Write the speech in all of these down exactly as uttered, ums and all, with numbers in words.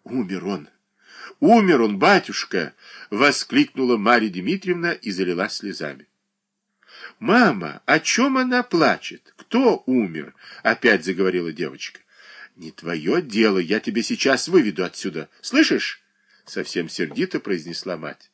Умер он! Умер он, батюшка! — воскликнула Марья Дмитриевна и залилась слезами. — Мама, о чем она плачет? Кто умер? — опять заговорила девочка. — Не твое дело, я тебя сейчас выведу отсюда. Слышишь? — совсем сердито произнесла мать.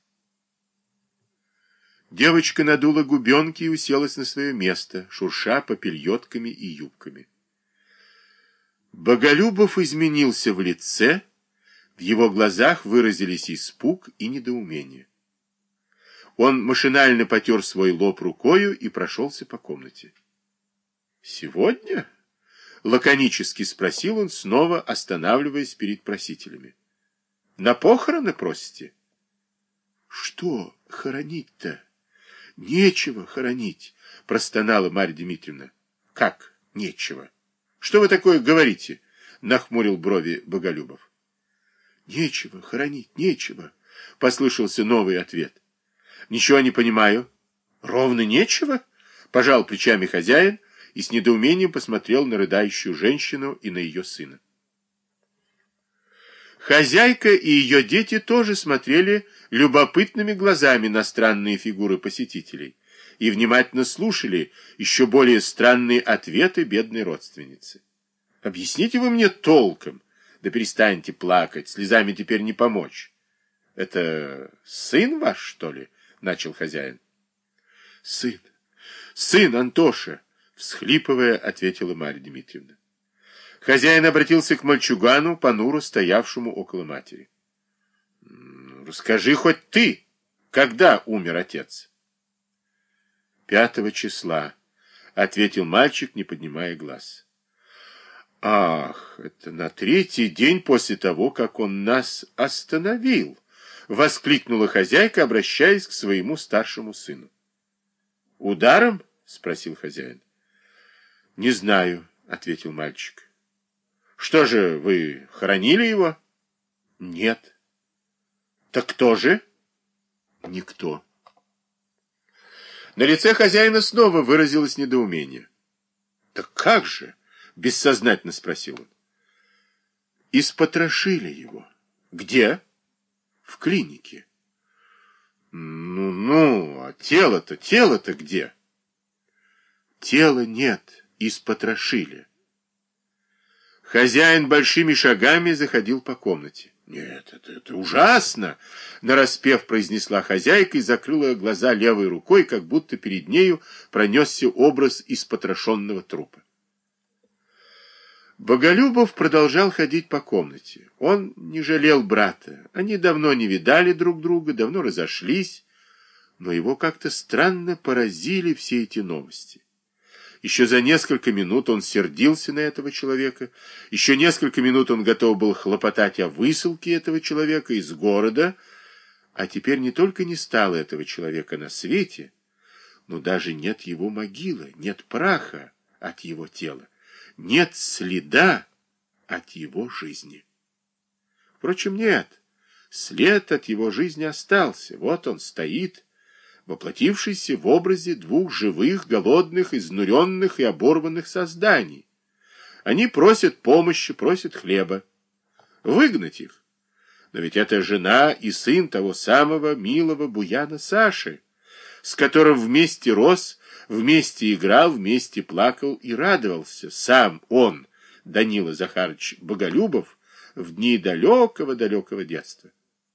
Девочка надула губенки и уселась на свое место, шурша попельотками и юбками. Боголюбов изменился в лице, в его глазах выразились испуг и недоумение. Он машинально потер свой лоб рукою и прошелся по комнате. «Сегодня?» — лаконически спросил он, снова останавливаясь перед просителями. «На похороны просите?» «Что хоронить-то? Нечего хоронить», — простонала Марья Дмитриевна. «Как нечего? Что вы такое говорите?» — нахмурил брови Боголюбов. «Нечего хоронить, нечего», — послышался новый ответ. «Ничего не понимаю». «Ровно нечего?» — пожал плечами хозяин и с недоумением посмотрел на рыдающую женщину и на ее сына. Хозяйка и ее дети тоже смотрели любопытными глазами на странные фигуры посетителей и внимательно слушали еще более странные ответы бедной родственницы. «Объясните вы мне толком, да перестаньте плакать, слезами теперь не помочь. Это сын ваш, что ли?» — начал хозяин. «Сын, сын Антоша!» — всхлипывая, ответила Марья Дмитриевна. Хозяин обратился к мальчугану, понуро стоявшему около матери. «Расскажи хоть ты, когда умер отец?» «Пятого числа», — ответил мальчик, не поднимая глаз. «Ах, это на третий день после того, как он нас остановил!» — воскликнула хозяйка, обращаясь к своему старшему сыну. «Ударом?» — спросил хозяин. «Не знаю», — ответил мальчик. «Что же, вы хоронили его?» «Нет». «Так кто же?» «Никто». На лице хозяина снова выразилось недоумение. «Так как же?» — бессознательно спросил он. «Испотрошили его». «Где?» «В клинике». «Ну-ну, а тело-то, тело-то где?» «Тела нет, испотрошили». Хозяин большими шагами заходил по комнате. «Нет, это, это ужасно!» — нараспев произнесла хозяйка и закрыла глаза левой рукой, как будто перед нею пронесся образ испотрошенного трупа. Боголюбов продолжал ходить по комнате. Он не жалел брата. Они давно не видали друг друга, давно разошлись, но его как-то странно поразили все эти новости. Еще за несколько минут он сердился на этого человека, еще несколько минут он готов был хлопотать о высылке этого человека из города, а теперь не только не стало этого человека на свете, но даже нет его могилы, нет праха от его тела, нет следа от его жизни. Впрочем, нет, след от его жизни остался, вот он стоит, воплотившийся в образе двух живых, голодных, изнуренных и оборванных созданий. Они просят помощи, просят хлеба. Выгнать их. Но ведь это жена и сын того самого милого буяна Саши, с которым вместе рос, вместе играл, вместе плакал и радовался сам он, Данила Захарович Боголюбов, в дни далекого-далекого детства.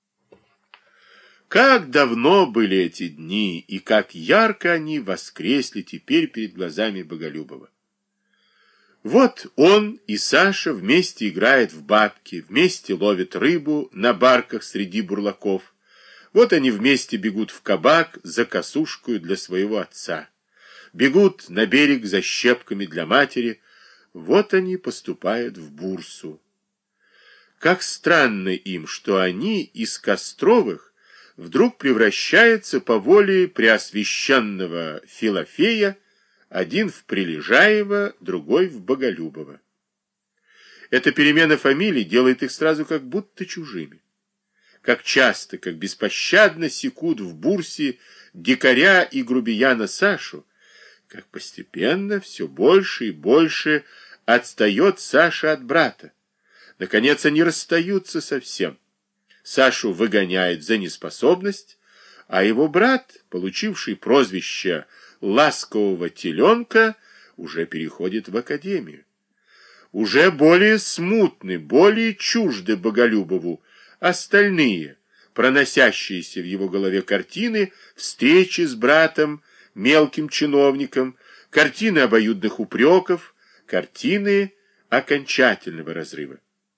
Как давно были эти дни, и как ярко они воскресли теперь перед глазами Боголюбова. Вот он и Саша вместе играют в бабки, вместе ловят рыбу на барках среди бурлаков. Вот они вместе бегут в кабак за косушкою для своего отца. Бегут на берег за щепками для матери. Вот они поступают в бурсу. Как странно им, что они из Костровых вдруг превращается по воле преосвященного Филофея, один в Прилежаева, другой в Боголюбова. Эта перемена фамилий делает их сразу как будто чужими. Как часто, как беспощадно секут в бурсе дикаря и грубияна Сашу, как постепенно все больше и больше отстает Саша от брата. Наконец они расстаются совсем. Сашу выгоняют за неспособность, а его брат, получивший прозвище «ласкового теленка», уже переходит в академию. Уже более смутны, более чужды Боголюбову остальные, проносящиеся в его голове картины встречи с братом, мелким чиновником, картины обоюдных упреков, картины окончательного разрыва.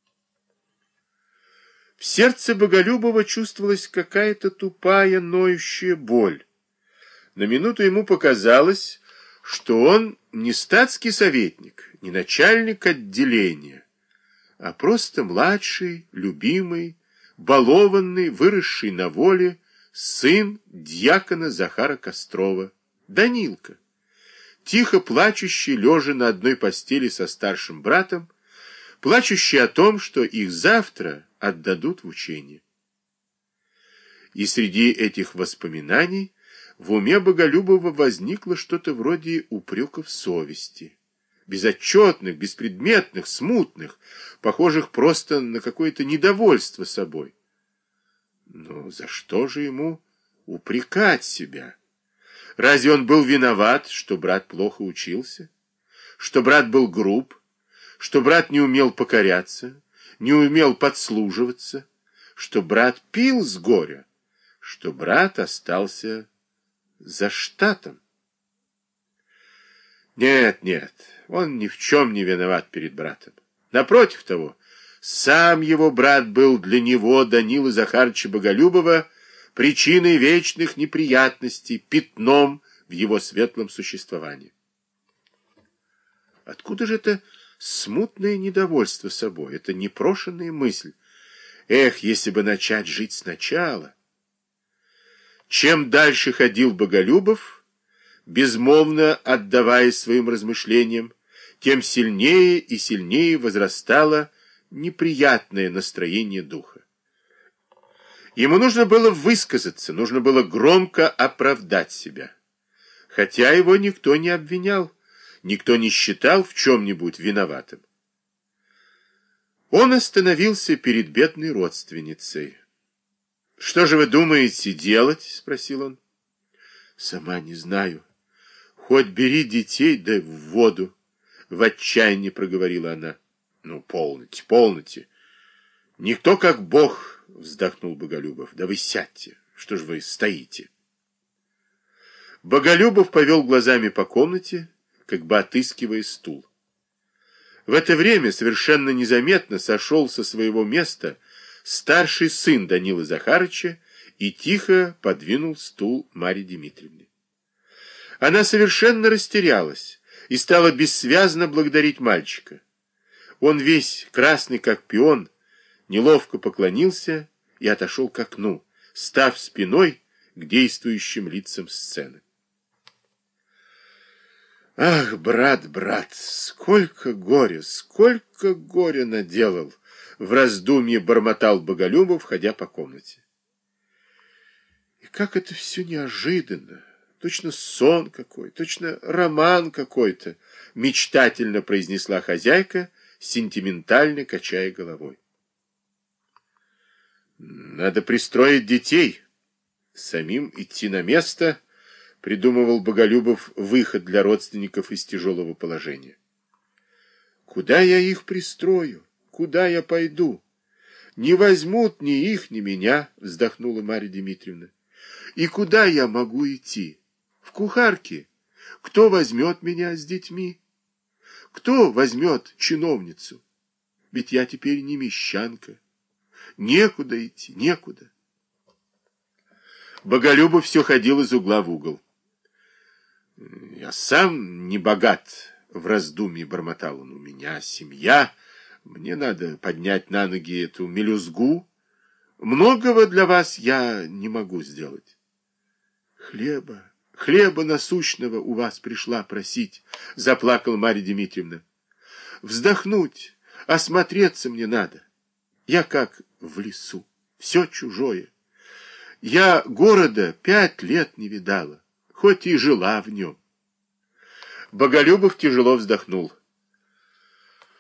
В сердце Боголюбова чувствовалась какая-то тупая, ноющая боль. На минуту ему показалось, что он не статский советник, не начальник отделения, а просто младший, любимый, балованный, выросший на воле сын дьякона Захара Кострова, Данилка, тихо плачущий, лежа на одной постели со старшим братом, плачущий о том, что их завтра отдадут в учение. И среди этих воспоминаний в уме Боголюбова возникло что-то вроде упреков совести, безотчетных, беспредметных, смутных, похожих просто на какое-то недовольство собой. Но за что же ему упрекать себя? Разве он был виноват, что брат плохо учился? Что брат был груб? Что брат не умел покоряться? Не умел подслуживаться? Что брат пил с горя? Что брат остался за штатом? Нет, нет, он ни в чем не виноват перед братом. Напротив того, сам его брат был для него, Данилы Захарыча Боголюбова, причиной вечных неприятностей, пятном в его светлом существовании. Откуда же это смутное недовольство собой, это непрошенная мысль? Эх, если бы начать жить сначала! Чем дальше ходил Боголюбов, безмолвно отдаваясь своим размышлениям, тем сильнее и сильнее возрастало неприятное настроение духа. Ему нужно было высказаться, нужно было громко оправдать себя. Хотя его никто не обвинял, никто не считал в чем-нибудь виноватым. Он остановился перед бедной родственницей. «Что же вы думаете делать?» — спросил он. «Сама не знаю. Хоть бери детей, да в воду», — в отчаянии проговорила она. «Ну, полноте, полноте. Никто как Бог», — вздохнул Боголюбов. «Да вы сядьте. Что ж вы стоите?» Боголюбов повел глазами по комнате, как бы отыскивая стул. В это время совершенно незаметно сошел со своего места старший сын Данилы Захарыча и тихо подвинул стул Марье Дмитриевне. Она совершенно растерялась и стала бессвязно благодарить мальчика. Он весь красный, как пион, неловко поклонился и отошел к окну, став спиной к действующим лицам сцены. «Ах, брат, брат, сколько горя, сколько горя наделал!» В раздумье бормотал Боголюбов, ходя по комнате. И как это все неожиданно! Точно сон какой, точно роман какой-то, мечтательно произнесла хозяйка, сентиментально качая головой. Надо пристроить детей, самим идти на место, придумывал Боголюбов выход для родственников из тяжелого положения. Куда я их пристрою? Куда я пойду? Не возьмут ни их, ни меня, вздохнула Марья Дмитриевна. И куда я могу идти? В кухарки? Кто возьмет меня с детьми? Кто возьмет чиновницу? Ведь я теперь не мещанка. Некуда идти, некуда. Боголюбов все ходил из угла в угол. Я сам не богат, в раздумье бормотал он. У меня семья. Мне надо поднять на ноги эту мелюзгу. Многого для вас я не могу сделать. Хлеба, хлеба насущного у вас пришла просить, заплакала Марья Дмитриевна. Вздохнуть, осмотреться мне надо. Я как в лесу, все чужое. Я города пять лет не видала, хоть и жила в нем. Боголюбов тяжело вздохнул.